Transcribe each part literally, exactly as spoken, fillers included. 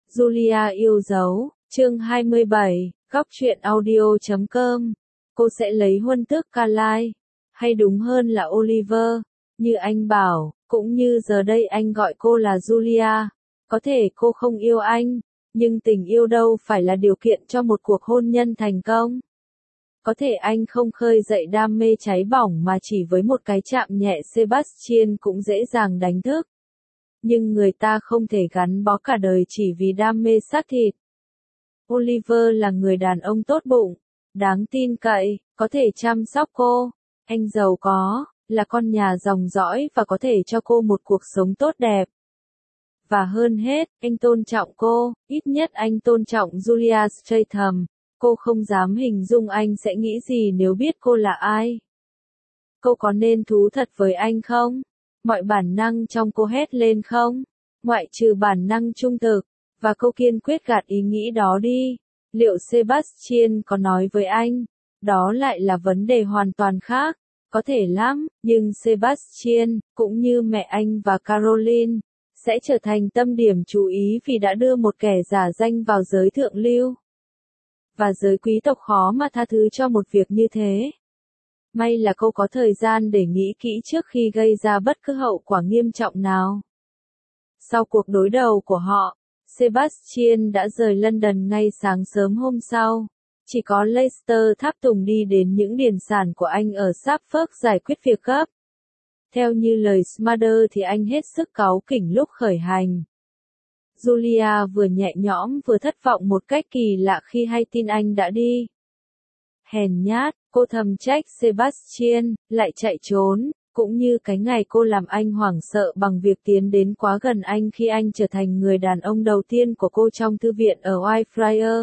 Julia yêu dấu, chương hai mươi bảy, góc truyện audio chấm com. Cô sẽ lấy huân tước Carlisle, hay đúng hơn là Oliver, như anh bảo, cũng như giờ đây anh gọi cô là Julia. Có thể cô không yêu anh, nhưng tình yêu đâu phải là điều kiện cho một cuộc hôn nhân thành công. Có thể anh không khơi dậy đam mê cháy bỏng mà chỉ với một cái chạm nhẹ Sebastian cũng dễ dàng đánh thức. Nhưng người ta không thể gắn bó cả đời chỉ vì đam mê xác thịt. Oliver là người đàn ông tốt bụng, đáng tin cậy, có thể chăm sóc cô. Anh giàu có, là con nhà dòng dõi và có thể cho cô một cuộc sống tốt đẹp. Và hơn hết, anh tôn trọng cô, ít nhất anh tôn trọng Julia Statham. Cô không dám hình dung anh sẽ nghĩ gì nếu biết cô là ai. Cô có nên thú thật với anh không? Mọi bản năng trong cô hét lên không? Ngoại trừ bản năng trung thực, và cô kiên quyết gạt ý nghĩ đó đi. Liệu Sebastian có nói với anh? Đó lại là vấn đề hoàn toàn khác. Có thể lắm, nhưng Sebastian, cũng như mẹ anh và Caroline, sẽ trở thành tâm điểm chú ý vì đã đưa một kẻ giả danh vào giới thượng lưu. Và giới quý tộc khó mà tha thứ cho một việc như thế. May là cô có thời gian để nghĩ kỹ trước khi gây ra bất cứ hậu quả nghiêm trọng nào. Sau cuộc đối đầu của họ, Sebastian đã rời London ngay sáng sớm hôm sau. Chỉ có Leicester tháp tùng đi đến những điền sản của anh ở Suffolk giải quyết việc gấp. Theo như lời Smother thì anh hết sức cáu kỉnh lúc khởi hành. Julia vừa nhẹ nhõm vừa thất vọng một cách kỳ lạ khi hay tin anh đã đi. Hèn nhát, cô thầm trách Sebastian, lại chạy trốn, cũng như cái ngày cô làm anh hoảng sợ bằng việc tiến đến quá gần anh khi anh trở thành người đàn ông đầu tiên của cô trong thư viện ở Whitefriars.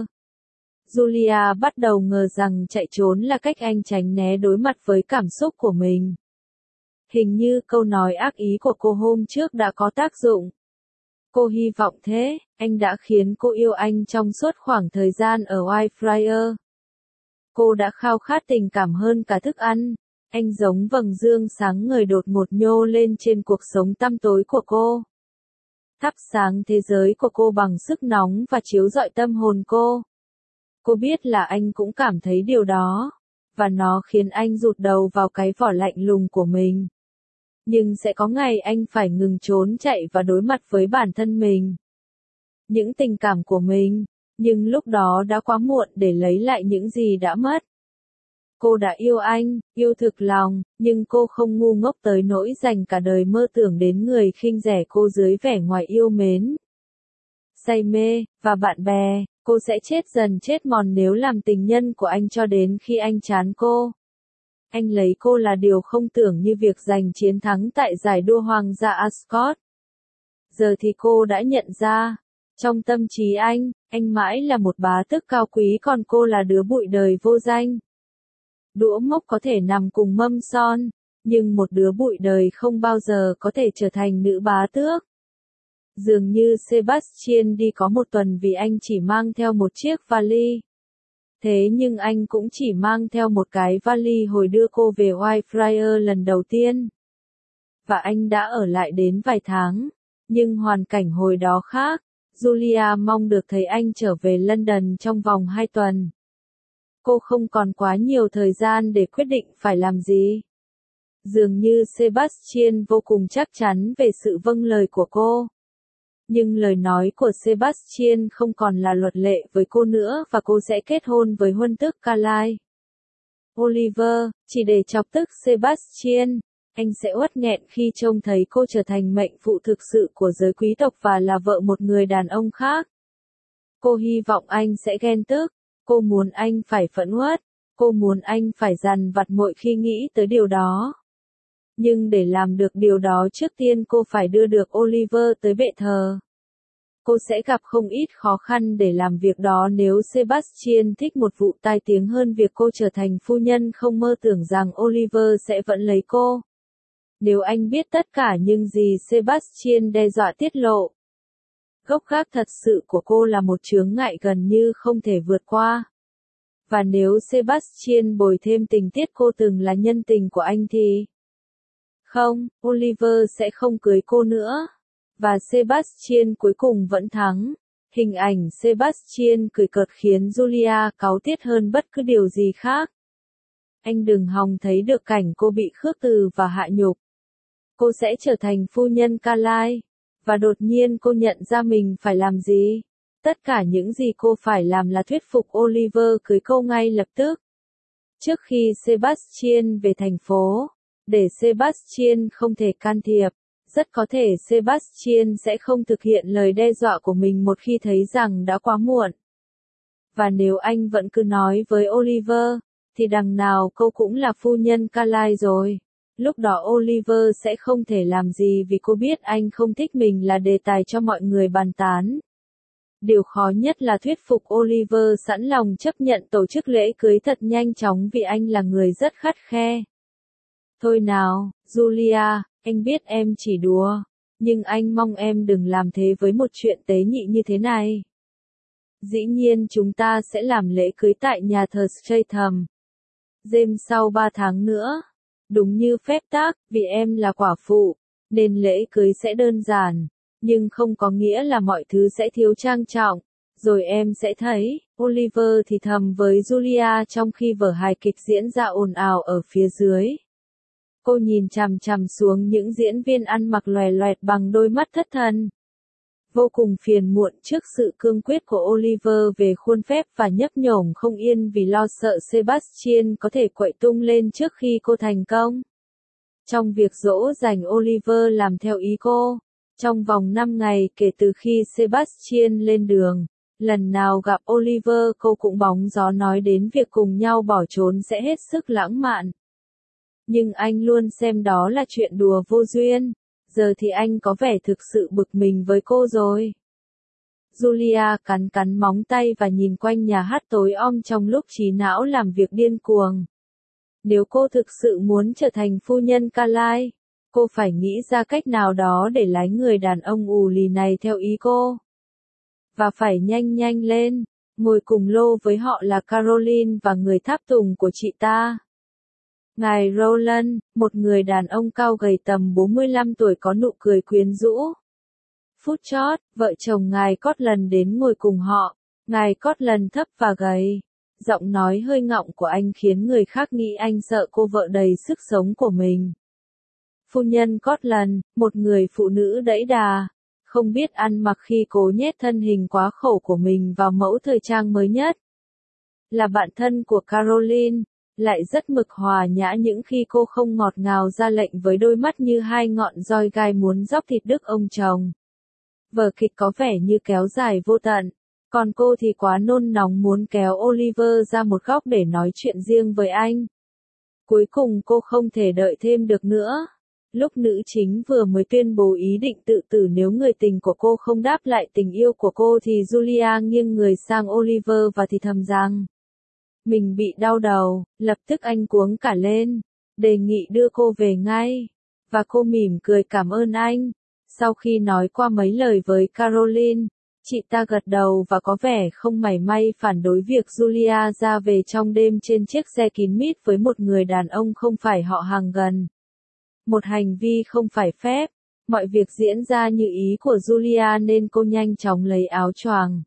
Julia bắt đầu ngờ rằng chạy trốn là cách anh tránh né đối mặt với cảm xúc của mình. Hình như câu nói ác ý của cô hôm trước đã có tác dụng. Cô hy vọng thế, anh đã khiến cô yêu anh trong suốt khoảng thời gian ở Whitefriars. Cô đã khao khát tình cảm hơn cả thức ăn. Anh giống vầng dương sáng ngời đột ngột nhô lên trên cuộc sống tăm tối của cô. Thắp sáng thế giới của cô bằng sức nóng và chiếu rọi tâm hồn cô. Cô biết là anh cũng cảm thấy điều đó, và nó khiến anh rụt đầu vào cái vỏ lạnh lùng của mình. Nhưng sẽ có ngày anh phải ngừng trốn chạy và đối mặt với bản thân mình. Những tình cảm của mình, nhưng lúc đó đã quá muộn để lấy lại những gì đã mất. Cô đã yêu anh, yêu thực lòng, nhưng cô không ngu ngốc tới nỗi dành cả đời mơ tưởng đến người khinh rẻ cô dưới vẻ ngoài yêu mến. Say mê, và bạn bè, cô sẽ chết dần chết mòn nếu làm tình nhân của anh cho đến khi anh chán cô. Anh lấy cô là điều không tưởng như việc giành chiến thắng tại giải đua hoàng gia Ascot. Giờ thì cô đã nhận ra, trong tâm trí anh, anh mãi là một bá tước cao quý còn cô là đứa bụi đời vô danh. Đũa mốc có thể nằm cùng mâm son, nhưng một đứa bụi đời không bao giờ có thể trở thành nữ bá tước. Dường như Sebastian đi có một tuần vì anh chỉ mang theo một chiếc vali. Thế nhưng anh cũng chỉ mang theo một cái vali hồi đưa cô về Whitefriars lần đầu tiên. Và anh đã ở lại đến vài tháng, nhưng hoàn cảnh hồi đó khác. Julia mong được thấy anh trở về London trong vòng hai tuần. Cô không còn quá nhiều thời gian để quyết định phải làm gì. Dường như Sebastian vô cùng chắc chắn về sự vâng lời của cô. Nhưng lời nói của Sebastian không còn là luật lệ với cô nữa và cô sẽ kết hôn với huân tước Carlisle. Oliver, chỉ để chọc tức Sebastian, anh sẽ uất nghẹn khi trông thấy cô trở thành mệnh phụ thực sự của giới quý tộc và là vợ một người đàn ông khác. Cô hy vọng anh sẽ ghen tức, cô muốn anh phải phẫn uất, cô muốn anh phải dằn vặt mỗi khi nghĩ tới điều đó. Nhưng để làm được điều đó trước tiên cô phải đưa được Oliver tới bệ thờ. Cô sẽ gặp không ít khó khăn để làm việc đó nếu Sebastian thích một vụ tai tiếng hơn việc cô trở thành phu nhân không mơ tưởng rằng Oliver sẽ vẫn lấy cô. Nếu anh biết tất cả những gì Sebastian đe dọa tiết lộ. Gốc gác thật sự của cô là một chướng ngại gần như không thể vượt qua. Và nếu Sebastian bồi thêm tình tiết cô từng là nhân tình của anh thì... Không, Oliver sẽ không cưới cô nữa. Và Sebastian cuối cùng vẫn thắng. Hình ảnh Sebastian cười cợt khiến Julia cáu tiết hơn bất cứ điều gì khác. Anh đừng hòng thấy được cảnh cô bị khước từ và hạ nhục. Cô sẽ trở thành phu nhân Carlyle. Và đột nhiên cô nhận ra mình phải làm gì. Tất cả những gì cô phải làm là thuyết phục Oliver cưới cô ngay lập tức. Trước khi Sebastian về thành phố, để Sebastian không thể can thiệp, rất có thể Sebastian sẽ không thực hiện lời đe dọa của mình một khi thấy rằng đã quá muộn. Và nếu anh vẫn cứ nói với Oliver, thì đằng nào cô cũng là phu nhân Carlyle rồi. Lúc đó Oliver sẽ không thể làm gì vì cô biết anh không thích mình là đề tài cho mọi người bàn tán. Điều khó nhất là thuyết phục Oliver sẵn lòng chấp nhận tổ chức lễ cưới thật nhanh chóng vì anh là người rất khắt khe. Thôi nào, Julia, anh biết em chỉ đùa, nhưng anh mong em đừng làm thế với một chuyện tế nhị như thế này. Dĩ nhiên chúng ta sẽ làm lễ cưới tại nhà thờ Stratham. James sau ba tháng nữa. Đúng như phép tắc, vì em là quả phụ, nên lễ cưới sẽ đơn giản, nhưng không có nghĩa là mọi thứ sẽ thiếu trang trọng. Rồi em sẽ thấy, Oliver thì thầm với Julia trong khi vở hài kịch diễn ra ồn ào ở phía dưới. Cô nhìn chằm chằm xuống những diễn viên ăn mặc loè loẹt bằng đôi mắt thất thần. Vô cùng phiền muộn trước sự cương quyết của Oliver về khuôn phép và nhấp nhổm không yên vì lo sợ Sebastian có thể quậy tung lên trước khi cô thành công. Trong việc dỗ dành Oliver làm theo ý cô, trong vòng năm ngày kể từ khi Sebastian lên đường, lần nào gặp Oliver cô cũng bóng gió nói đến việc cùng nhau bỏ trốn sẽ hết sức lãng mạn. Nhưng anh luôn xem đó là chuyện đùa vô duyên. Giờ thì anh có vẻ thực sự bực mình với cô rồi. Julia cắn cắn móng tay và nhìn quanh nhà hát tối om trong lúc trí não làm việc điên cuồng. Nếu cô thực sự muốn trở thành phu nhân Carlyle, cô phải nghĩ ra cách nào đó để lái người đàn ông ù lì này theo ý cô. Và phải nhanh nhanh lên, ngồi cùng lô với họ là Caroline và người tháp tùng của chị ta. Ngài Rowland, một người đàn ông cao gầy tầm bốn mươi lăm tuổi có nụ cười quyến rũ. Phút chót, vợ chồng ngài Cortland đến ngồi cùng họ. Ngài Cortland thấp và gầy. Giọng nói hơi ngọng của anh khiến người khác nghĩ anh sợ cô vợ đầy sức sống của mình. Phu nhân Cortland, một người phụ nữ đẫy đà, không biết ăn mặc khi cố nhét thân hình quá khổ của mình vào mẫu thời trang mới nhất. Là bạn thân của Caroline, lại rất mực hòa nhã những khi cô không ngọt ngào ra lệnh với đôi mắt như hai ngọn roi gai muốn dóc thịt đứt ông chồng. Vở kịch có vẻ như kéo dài vô tận, còn cô thì quá nôn nóng muốn kéo Oliver ra một góc để nói chuyện riêng với anh. Cuối cùng cô không thể đợi thêm được nữa. Lúc nữ chính vừa mới tuyên bố ý định tự tử nếu người tình của cô không đáp lại tình yêu của cô thì Julia nghiêng người sang Oliver và thì thầm rằng mình bị đau đầu. Lập tức anh cuống cả lên, đề nghị đưa cô về ngay. Và cô mỉm cười cảm ơn anh. Sau khi nói qua mấy lời với Caroline, chị ta gật đầu và có vẻ không mảy may phản đối việc Julia ra về trong đêm trên chiếc xe kín mít với một người đàn ông không phải họ hàng gần. Một hành vi không phải phép. Mọi việc diễn ra như ý của Julia nên cô nhanh chóng lấy áo choàng,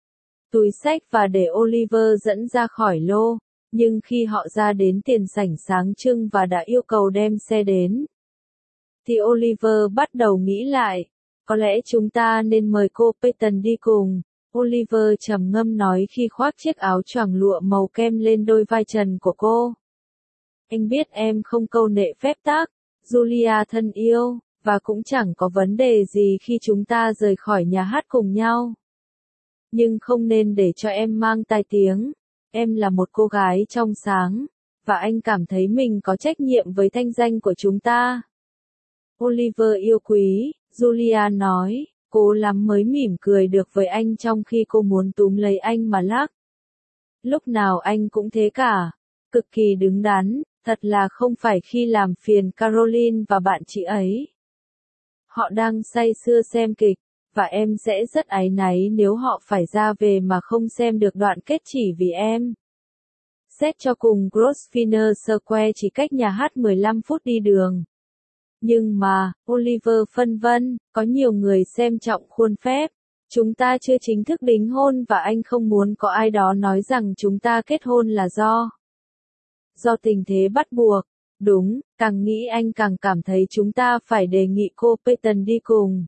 túi xách và để Oliver dẫn ra khỏi lô. Nhưng khi họ ra đến tiền sảnh sáng trưng và đã yêu cầu đem xe đến, thì Oliver bắt đầu nghĩ lại. Có lẽ chúng ta nên mời cô Peyton đi cùng. Oliver trầm ngâm nói khi khoác chiếc áo choàng lụa màu kem lên đôi vai trần của cô. Anh biết em không câu nệ phép tắc, Julia thân yêu, và cũng chẳng có vấn đề gì khi chúng ta rời khỏi nhà hát cùng nhau. Nhưng không nên để cho em mang tai tiếng. Em là một cô gái trong sáng, và anh cảm thấy mình có trách nhiệm với thanh danh của chúng ta. Oliver yêu quý, Julia nói, cố lắm mới mỉm cười được với anh trong khi cô muốn túm lấy anh mà lắc. Lúc nào anh cũng thế cả, cực kỳ đứng đắn, thật là không phải khi làm phiền Caroline và bạn chị ấy. Họ đang say sưa xem kịch, và em sẽ rất áy náy nếu họ phải ra về mà không xem được đoạn kết chỉ vì em. Xét cho cùng Grosvenor Square chỉ cách nhà hát mười lăm phút đi đường. Nhưng mà, Oliver phân vân, có nhiều người xem trọng khuôn phép, Chúng ta chưa chính thức đính hôn và anh không muốn có ai đó nói rằng chúng ta kết hôn là do do tình thế bắt buộc. Đúng, càng nghĩ anh càng cảm thấy chúng ta phải đề nghị cô Peyton đi cùng.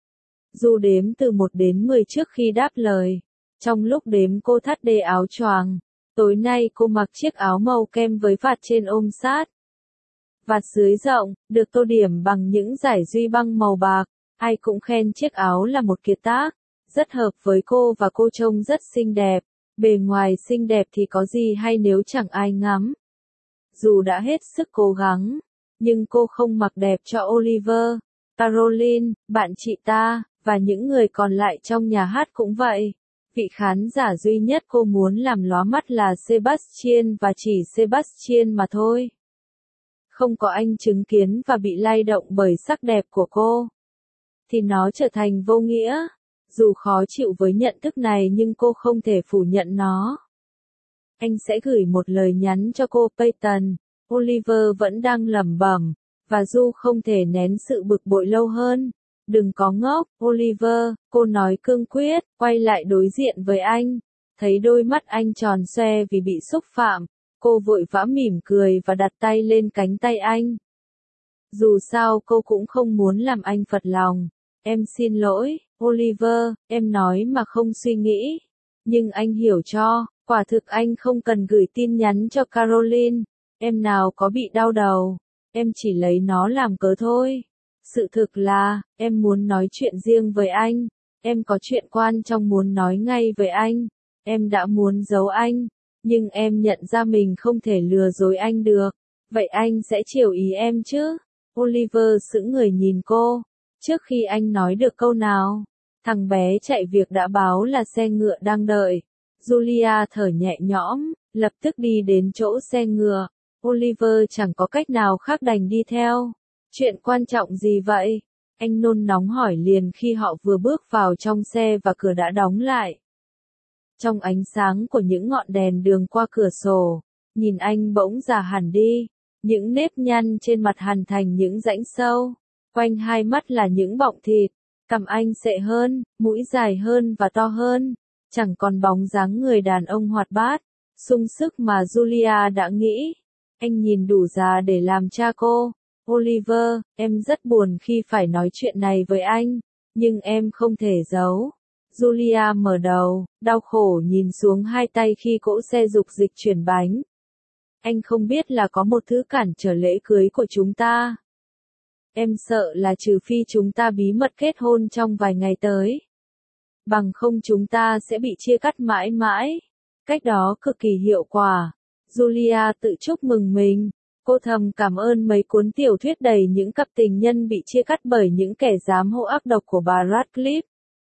Du đếm từ một đến mười trước khi đáp lời. Trong lúc đếm cô thắt dây áo choàng. Tối nay cô mặc chiếc áo màu kem với vạt trên ôm sát. Vạt dưới rộng, được tô điểm bằng những dải duy băng màu bạc. Ai cũng khen chiếc áo là một kiệt tác. Rất hợp với cô và cô trông rất xinh đẹp. Bề ngoài xinh đẹp thì có gì hay nếu chẳng ai ngắm. Dù đã hết sức cố gắng, nhưng cô không mặc đẹp cho Oliver, Caroline, bạn chị ta, và những người còn lại trong nhà hát cũng vậy. Vị khán giả duy nhất cô muốn làm lóa mắt là Sebastian và chỉ Sebastian mà thôi. Không có anh chứng kiến và bị lay động bởi sắc đẹp của cô, thì nó trở thành vô nghĩa. Dù khó chịu với nhận thức này nhưng cô không thể phủ nhận nó. Anh sẽ gửi một lời nhắn cho cô Peyton. Oliver vẫn đang lẩm bẩm, và Du không thể nén sự bực bội lâu hơn. Đừng có ngốc, Oliver, cô nói cương quyết, quay lại đối diện với anh. Thấy đôi mắt anh tròn xoe vì bị xúc phạm, cô vội vã mỉm cười và đặt tay lên cánh tay anh. Dù sao cô cũng không muốn làm anh phật lòng. Em xin lỗi, Oliver, em nói mà không suy nghĩ. Nhưng anh hiểu cho, quả thực anh không cần gửi tin nhắn cho Caroline. Em nào có bị đau đầu, em chỉ lấy nó làm cớ thôi. Sự thực là, em muốn nói chuyện riêng với anh. Em có chuyện quan trọng muốn nói ngay với anh. Em đã muốn giấu anh, nhưng em nhận ra mình không thể lừa dối anh được. Vậy anh sẽ chiều ý em chứ? Oliver sững người nhìn cô. Trước khi anh nói được câu nào, thằng bé chạy việc đã báo là xe ngựa đang đợi. Julia thở nhẹ nhõm, lập tức đi đến chỗ xe ngựa. Oliver chẳng có cách nào khác đành đi theo. Chuyện quan trọng gì vậy? Anh nôn nóng hỏi liền khi họ vừa bước vào trong xe và cửa đã đóng lại. Trong ánh sáng của những ngọn đèn đường qua cửa sổ, nhìn anh bỗng già hẳn đi. Những nếp nhăn trên mặt hằn thành những rãnh sâu. Quanh hai mắt là những bọng thịt. Cằm anh sệ hơn, mũi dài hơn và to hơn. Chẳng còn bóng dáng người đàn ông hoạt bát, sung sức mà Julia đã nghĩ. Anh nhìn đủ già để làm cha cô. Oliver, em rất buồn khi phải nói chuyện này với anh, nhưng em không thể giấu. Julia mở đầu, đau khổ nhìn xuống hai tay khi cỗ xe dục dịch chuyển bánh. Anh không biết là có một thứ cản trở lễ cưới của chúng ta. Em sợ là trừ phi chúng ta bí mật kết hôn trong vài ngày tới. Bằng không chúng ta sẽ bị chia cắt mãi mãi. Cách đó cực kỳ hiệu quả. Julia tự chúc mừng mình. Cô thầm cảm ơn mấy cuốn tiểu thuyết đầy những cặp tình nhân bị chia cắt bởi những kẻ giám hộ ác độc của bà Radcliffe.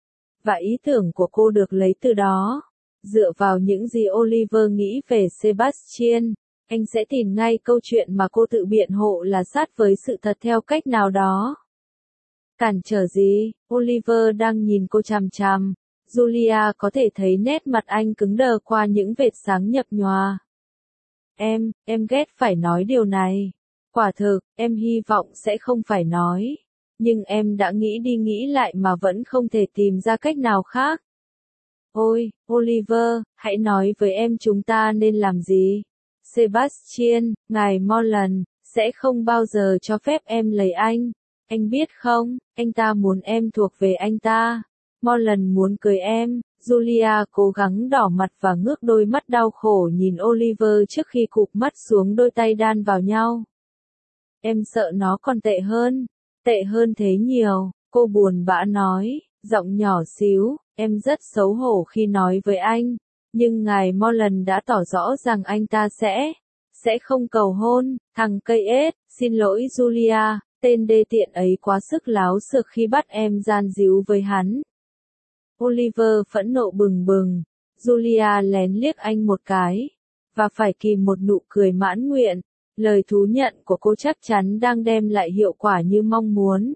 Và ý tưởng của cô được lấy từ đó. Dựa vào những gì Oliver nghĩ về Sebastian, anh sẽ tìm ngay câu chuyện mà cô tự biện hộ là sát với sự thật theo cách nào đó. Cản trở gì? Oliver đang nhìn cô chằm chằm. Julia có thể thấy nét mặt anh cứng đờ qua những vệt sáng nhập nhòa. Em, em ghét phải nói điều này. Quả thực, em hy vọng sẽ không phải nói. Nhưng em đã nghĩ đi nghĩ lại mà vẫn không thể tìm ra cách nào khác. Ôi, Oliver, hãy nói với em chúng ta nên làm gì. Sebastian, ngài Morland, sẽ không bao giờ cho phép em lấy anh. Anh biết không, anh ta muốn em thuộc về anh ta. Morland muốn cưới em. Julia cố gắng đỏ mặt và ngước đôi mắt đau khổ nhìn Oliver trước khi cụp mắt xuống đôi tay đan vào nhau. Em sợ nó còn tệ hơn. Tệ hơn thế nhiều, cô buồn bã nói, giọng nhỏ xíu, em rất xấu hổ khi nói với anh. Nhưng ngài Morland đã tỏ rõ rằng anh ta sẽ, sẽ không cầu hôn. Thằng cây ếch, xin lỗi Julia, tên đê tiện ấy quá sức láo xược khi bắt em gian díu với hắn. Oliver phẫn nộ bừng bừng. Julia lén liếc anh một cái, và phải kìm một nụ cười mãn nguyện. Lời thú nhận của cô chắc chắn đang đem lại hiệu quả như mong muốn.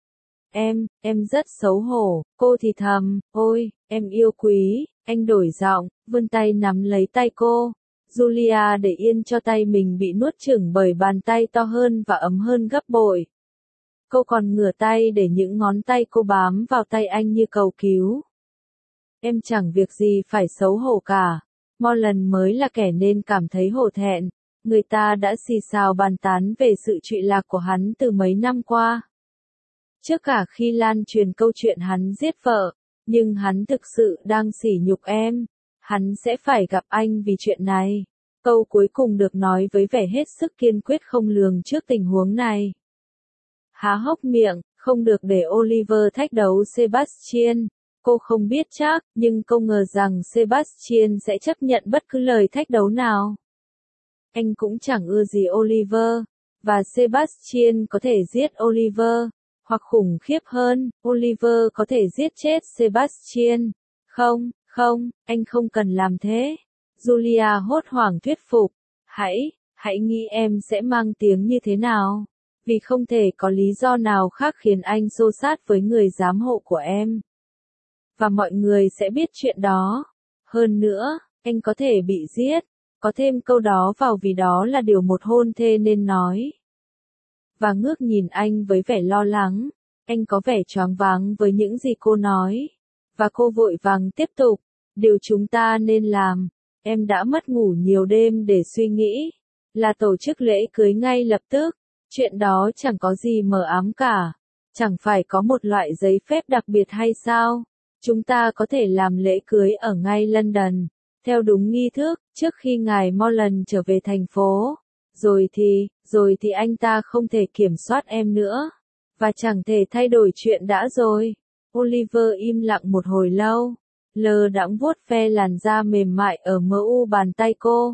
Em, em rất xấu hổ, cô thì thầm, ôi, em yêu quý. Anh đổi giọng, vươn tay nắm lấy tay cô. Julia để yên cho tay mình bị nuốt chửng bởi bàn tay to hơn và ấm hơn gấp bội. Cô còn ngửa tay để những ngón tay cô bám vào tay anh như cầu cứu. Em chẳng việc gì phải xấu hổ cả. Morland mới là kẻ nên cảm thấy hổ thẹn. Người ta đã xì xào bàn tán về sự trụy lạc của hắn từ mấy năm qua. Trước cả khi lan truyền câu chuyện hắn giết vợ, nhưng hắn thực sự đang sỉ nhục em. Hắn sẽ phải gặp anh vì chuyện này. Câu cuối cùng được nói với vẻ hết sức kiên quyết không lường trước tình huống này. Há hốc miệng, không được để Oliver thách đấu Sebastian. Cô không biết chắc, nhưng cô ngờ rằng Sebastian sẽ chấp nhận bất cứ lời thách đấu nào. Anh cũng chẳng ưa gì Oliver, và Sebastian có thể giết Oliver, hoặc khủng khiếp hơn, Oliver có thể giết chết Sebastian. Không, không, anh không cần làm thế. Julia hốt hoảng thuyết phục. Hãy, hãy nghĩ em sẽ mang tiếng như thế nào. Vì không thể có lý do nào khác khiến anh xô xát với người giám hộ của em. Và mọi người sẽ biết chuyện đó. Hơn nữa, anh có thể bị giết. Có thêm câu đó vào vì đó là điều một hôn thê nên nói. Và ngước nhìn anh với vẻ lo lắng. Anh có vẻ choáng váng với những gì cô nói. Và cô vội vàng tiếp tục. Điều chúng ta nên làm. Em đã mất ngủ nhiều đêm để suy nghĩ. Là tổ chức lễ cưới ngay lập tức. Chuyện đó chẳng có gì mờ ám cả. Chẳng phải có một loại giấy phép đặc biệt hay sao? Chúng ta có thể làm lễ cưới ở ngay London. Theo đúng nghi thức, trước khi ngài Morland trở về thành phố. Rồi thì, rồi thì anh ta không thể kiểm soát em nữa. Và chẳng thể thay đổi chuyện đã rồi. Oliver im lặng một hồi lâu. Lơ đãng vuốt ve làn da mềm mại ở mờ u bàn tay cô.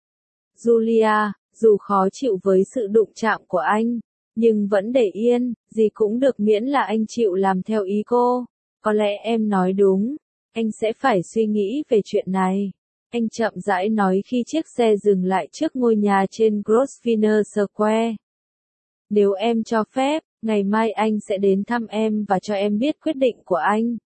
Julia, dù khó chịu với sự đụng chạm của anh, nhưng vẫn để yên, gì cũng được miễn là anh chịu làm theo ý cô. Có lẽ em nói đúng, anh sẽ phải suy nghĩ về chuyện này. Anh chậm rãi nói khi chiếc xe dừng lại trước ngôi nhà trên Grosvenor Square. Nếu em cho phép, ngày mai anh sẽ đến thăm em và cho em biết quyết định của anh.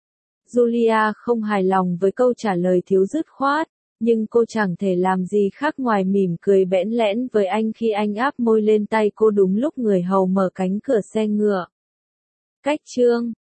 Julia không hài lòng với câu trả lời thiếu dứt khoát, nhưng cô chẳng thể làm gì khác ngoài mỉm cười bẽn lẽn với anh khi anh áp môi lên tay cô đúng lúc người hầu mở cánh cửa xe ngựa. Cách chương